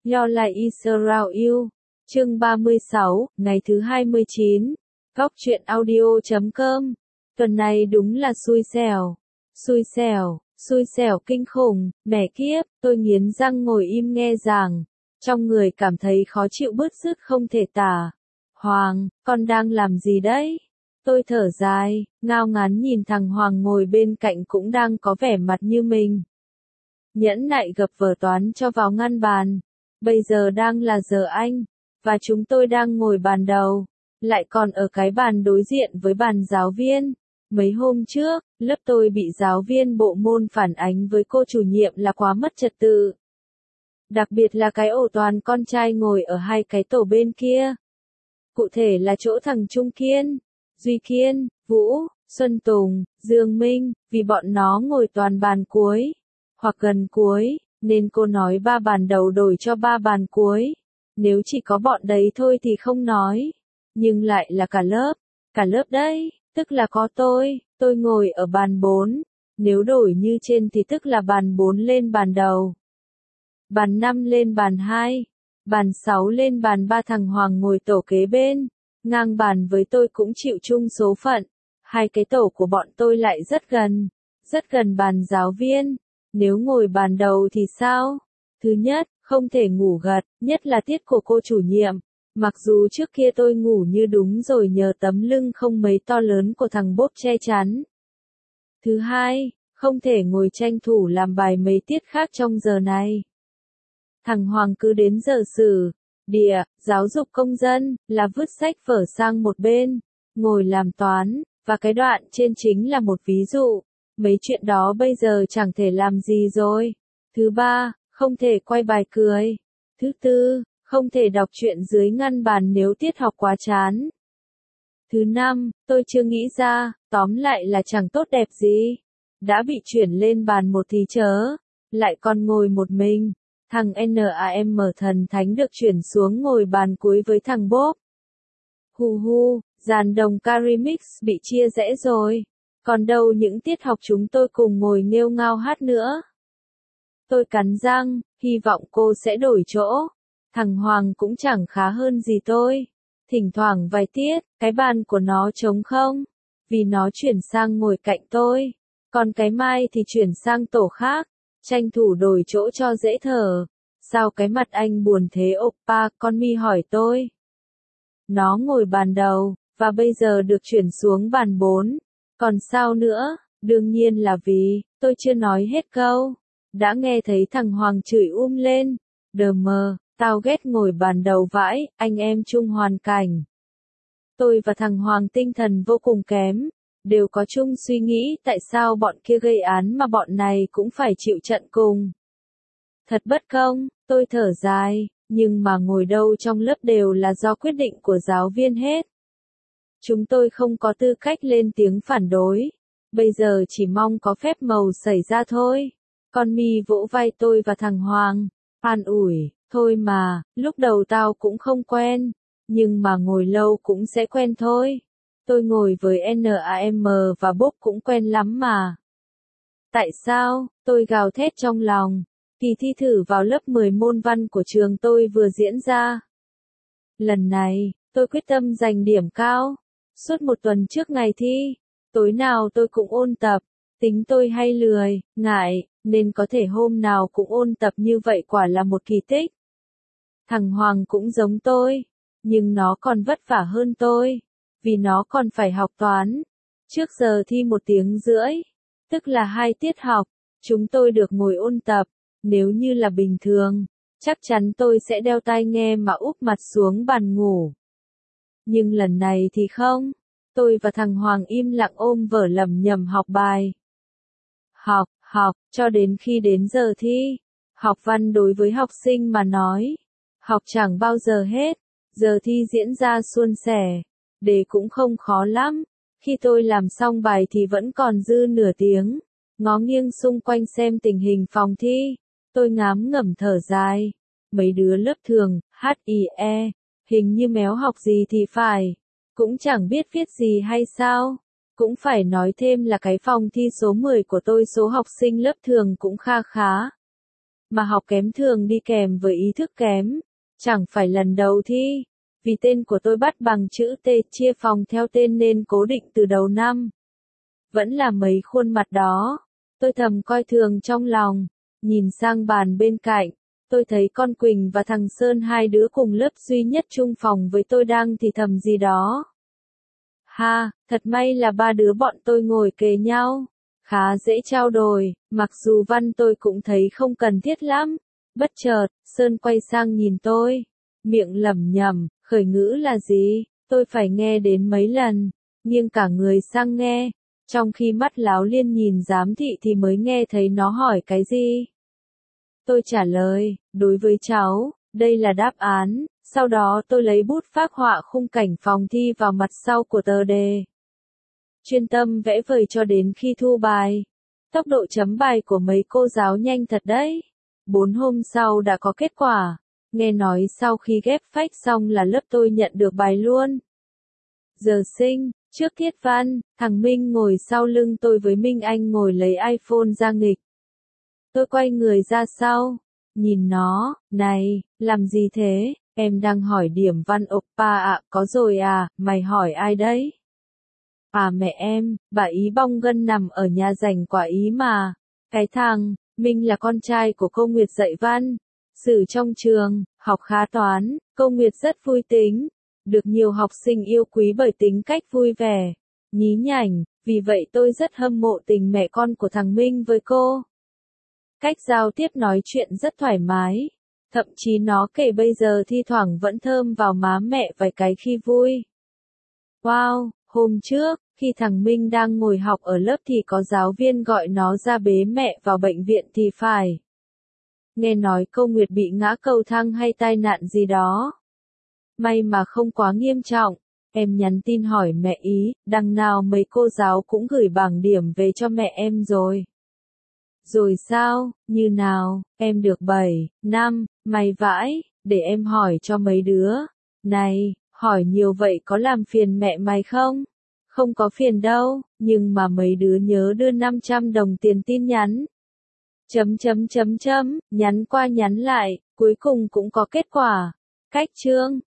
Nho lại Israel, chương 36, ngày thứ 29, góc truyện audio.com. Tuần này đúng là xui xẻo kinh khủng, mẹ kiếp, tôi nghiến răng ngồi im nghe giảng, trong người cảm thấy khó chịu bứt rứt không thể tả. Hoàng, con đang làm gì đấy? Tôi thở dài, ngao ngán nhìn thằng Hoàng ngồi bên cạnh cũng đang có vẻ mặt như mình. Nhẫn nại gập vở toán cho vào ngăn bàn. Bây giờ đang là giờ Anh, và chúng tôi đang ngồi bàn đầu, lại còn ở cái bàn đối diện với bàn giáo viên. Mấy hôm trước, lớp tôi bị giáo viên bộ môn phản ánh với cô chủ nhiệm là quá mất trật tự. Đặc biệt là cái ổ toàn con trai ngồi ở hai cái tổ bên kia. Cụ thể là chỗ thằng Trung Kiên, Duy Kiên, Vũ, Xuân Tùng, Dương Minh, vì bọn nó ngồi toàn bàn cuối, hoặc gần cuối, nên cô nói 3 bàn đầu đổi cho 3 bàn cuối. Nếu chỉ có bọn đấy thôi thì không nói, nhưng lại là cả lớp đấy, tức là có tôi ngồi ở bàn 4, nếu đổi như trên thì tức là bàn 4 lên bàn đầu, bàn 5 lên bàn 2, bàn 6 lên bàn 3. Thằng Hoàng ngồi tổ kế bên, ngang bàn với tôi cũng chịu chung số phận. Hai cái tổ của bọn tôi lại rất gần bàn giáo viên. Nếu ngồi bàn đầu thì sao? Thứ nhất, không thể ngủ gật, nhất là tiết của cô chủ nhiệm. Mặc dù trước kia tôi ngủ như đúng rồi nhờ tấm lưng không mấy to lớn của thằng Bốp che chắn. Thứ hai, không thể ngồi tranh thủ làm bài mấy tiết khác trong giờ này. Thằng Hoàng cứ đến giờ sử, địa, giáo dục công dân, là vứt sách vở sang một bên, ngồi làm toán, và cái đoạn trên chính là một ví dụ. Mấy chuyện đó bây giờ chẳng thể làm gì rồi. Thứ ba, không thể quay bài cười. Thứ tư, không thể đọc truyện dưới ngăn bàn nếu tiết học quá chán. Thứ năm, tôi chưa nghĩ ra, tóm lại là chẳng tốt đẹp gì. Đã bị chuyển lên bàn một thì chớ, lại còn ngồi một mình. Thằng NAM thần thánh được chuyển xuống ngồi bàn cuối với thằng Bốp. Dàn đồng Carimix bị chia rẽ rồi. Còn đâu những tiết học chúng tôi cùng ngồi nghêu ngao hát nữa. Tôi cắn răng, hy vọng cô sẽ đổi chỗ. Thằng Hoàng cũng chẳng khá hơn gì tôi. Thỉnh thoảng vài tiết, cái bàn của nó trống không, vì nó chuyển sang ngồi cạnh tôi. Còn cái Mai thì chuyển sang tổ khác, tranh thủ đổi chỗ cho dễ thở. Sao cái mặt anh buồn thế oppa? Con Mi hỏi tôi. Nó ngồi bàn đầu, và bây giờ được chuyển xuống bàn 4. Còn sao nữa? Đương nhiên là vì, tôi chưa nói hết câu. Đã nghe thấy thằng Hoàng chửi lên. Đờ mờ, tao ghét ngồi bàn đầu vãi, anh em chung hoàn cảnh. Tôi và thằng Hoàng tinh thần vô cùng kém, đều có chung suy nghĩ tại sao bọn kia gây án mà bọn này cũng phải chịu trận cùng. Thật bất công, tôi thở dài, nhưng mà ngồi đâu trong lớp đều là do quyết định của giáo viên hết. Chúng tôi không có tư cách lên tiếng phản đối. Bây giờ chỉ mong có phép màu xảy ra thôi. Con Mi vỗ vai tôi và thằng Hoàng, an ủi, thôi mà, lúc đầu tao cũng không quen, nhưng mà ngồi lâu cũng sẽ quen thôi. Tôi ngồi với NAM và Bốp cũng quen lắm mà. Tại sao? Tôi gào thét trong lòng. Kỳ thi thử vào lớp 10 môn văn của trường tôi vừa diễn ra. Lần này, tôi quyết tâm giành điểm cao. Suốt một tuần trước ngày thi, tối nào tôi cũng ôn tập. Tính tôi hay lười, ngại, nên có thể hôm nào cũng ôn tập như vậy quả là một kỳ tích. Thằng Hoàng cũng giống tôi, nhưng nó còn vất vả hơn tôi, vì nó còn phải học toán. Trước giờ thi 1 tiếng rưỡi, tức là 2 tiết học, chúng tôi được ngồi ôn tập. Nếu như là bình thường, chắc chắn tôi sẽ đeo tai nghe mà úp mặt xuống bàn ngủ. Nhưng lần này thì không. Tôi và thằng Hoàng im lặng ôm vở lẩm nhẩm học bài. Học, cho đến khi đến giờ thi. Học văn đối với học sinh mà nói, học chẳng bao giờ hết. Giờ thi diễn ra suôn sẻ. Đề cũng không khó lắm. Khi tôi làm xong bài thì vẫn còn dư nửa tiếng. Ngó nghiêng xung quanh xem tình hình phòng thi. Tôi ngán ngẩm thở dài. Mấy đứa lớp thường, HIE, hình như méo học gì thì phải. Cũng chẳng biết viết gì hay sao. Cũng phải nói thêm là cái phòng thi số 10 của tôi số học sinh lớp thường cũng kha khá. mà học kém thường đi kèm với ý thức kém. Chẳng phải lần đầu thi, vì tên của tôi bắt bằng chữ T, chia phòng theo tên nên cố định từ đầu năm. Vẫn là mấy khuôn mặt đó, tôi thầm coi thường trong lòng, nhìn sang bàn bên cạnh, tôi thấy con Quỳnh và thằng Sơn, hai đứa cùng lớp duy nhất chung phòng với tôi đang thì thầm gì đó. Ha, thật may là ba đứa bọn tôi ngồi kề nhau, khá dễ trao đổi, mặc dù văn tôi cũng thấy không cần thiết lắm. Bất chợt, Sơn quay sang nhìn tôi, miệng lẩm nhẩm, khởi ngữ là gì, tôi phải nghe đến mấy lần, nghiêng cả người sang nghe, trong khi mắt Láo Liên nhìn giám thị thì mới nghe thấy nó hỏi cái gì. Tôi trả lời, đối với cháu, đây là đáp án, sau đó tôi lấy bút phác họa khung cảnh phòng thi vào mặt sau của tờ đề. Chuyên tâm vẽ vời cho đến khi thu bài. Tốc độ chấm bài của mấy cô giáo nhanh thật đấy. 4 hôm sau đã có kết quả. Nghe nói sau khi ghép phách xong là lớp tôi nhận được bài luôn. Giờ sinh, trước tiết văn, thằng Minh ngồi sau lưng tôi với Minh Anh ngồi lấy iPhone ra nghịch. Tôi quay người ra sau, nhìn nó, này, làm gì thế, em đang hỏi điểm văn oppa ạ, có rồi à, mày hỏi ai đấy? À mẹ em, bà Ý bong gân nằm ở nhà rảnh quả Ý mà. Cái thằng, Minh là con trai của cô Nguyệt dạy văn, sử trong trường, học khá toán, cô Nguyệt rất vui tính, được nhiều học sinh yêu quý bởi tính cách vui vẻ, nhí nhảnh, vì vậy tôi rất hâm mộ tình mẹ con của thằng Minh với cô. Cách giao tiếp nói chuyện rất thoải mái, thậm chí nó kể bây giờ thi thoảng vẫn thơm vào má mẹ vài cái khi vui. Wow, hôm trước, khi thằng Minh đang ngồi học ở lớp thì có giáo viên gọi nó ra bế mẹ vào bệnh viện thì phải. Nghe nói cô Nguyệt bị ngã cầu thang hay tai nạn gì đó. May mà không quá nghiêm trọng, em nhắn tin hỏi mẹ Ý, đằng nào mấy cô giáo cũng gửi bảng điểm về cho mẹ em rồi. Rồi sao, như nào, em được 7, 5, may vãi, để em hỏi cho mấy đứa. Này, hỏi nhiều vậy có làm phiền mẹ mày không? Không có phiền đâu, nhưng mà mấy đứa nhớ đưa 500 đồng tiền tin nhắn. Nhắn qua nhắn lại, cuối cùng cũng có kết quả. Cách chương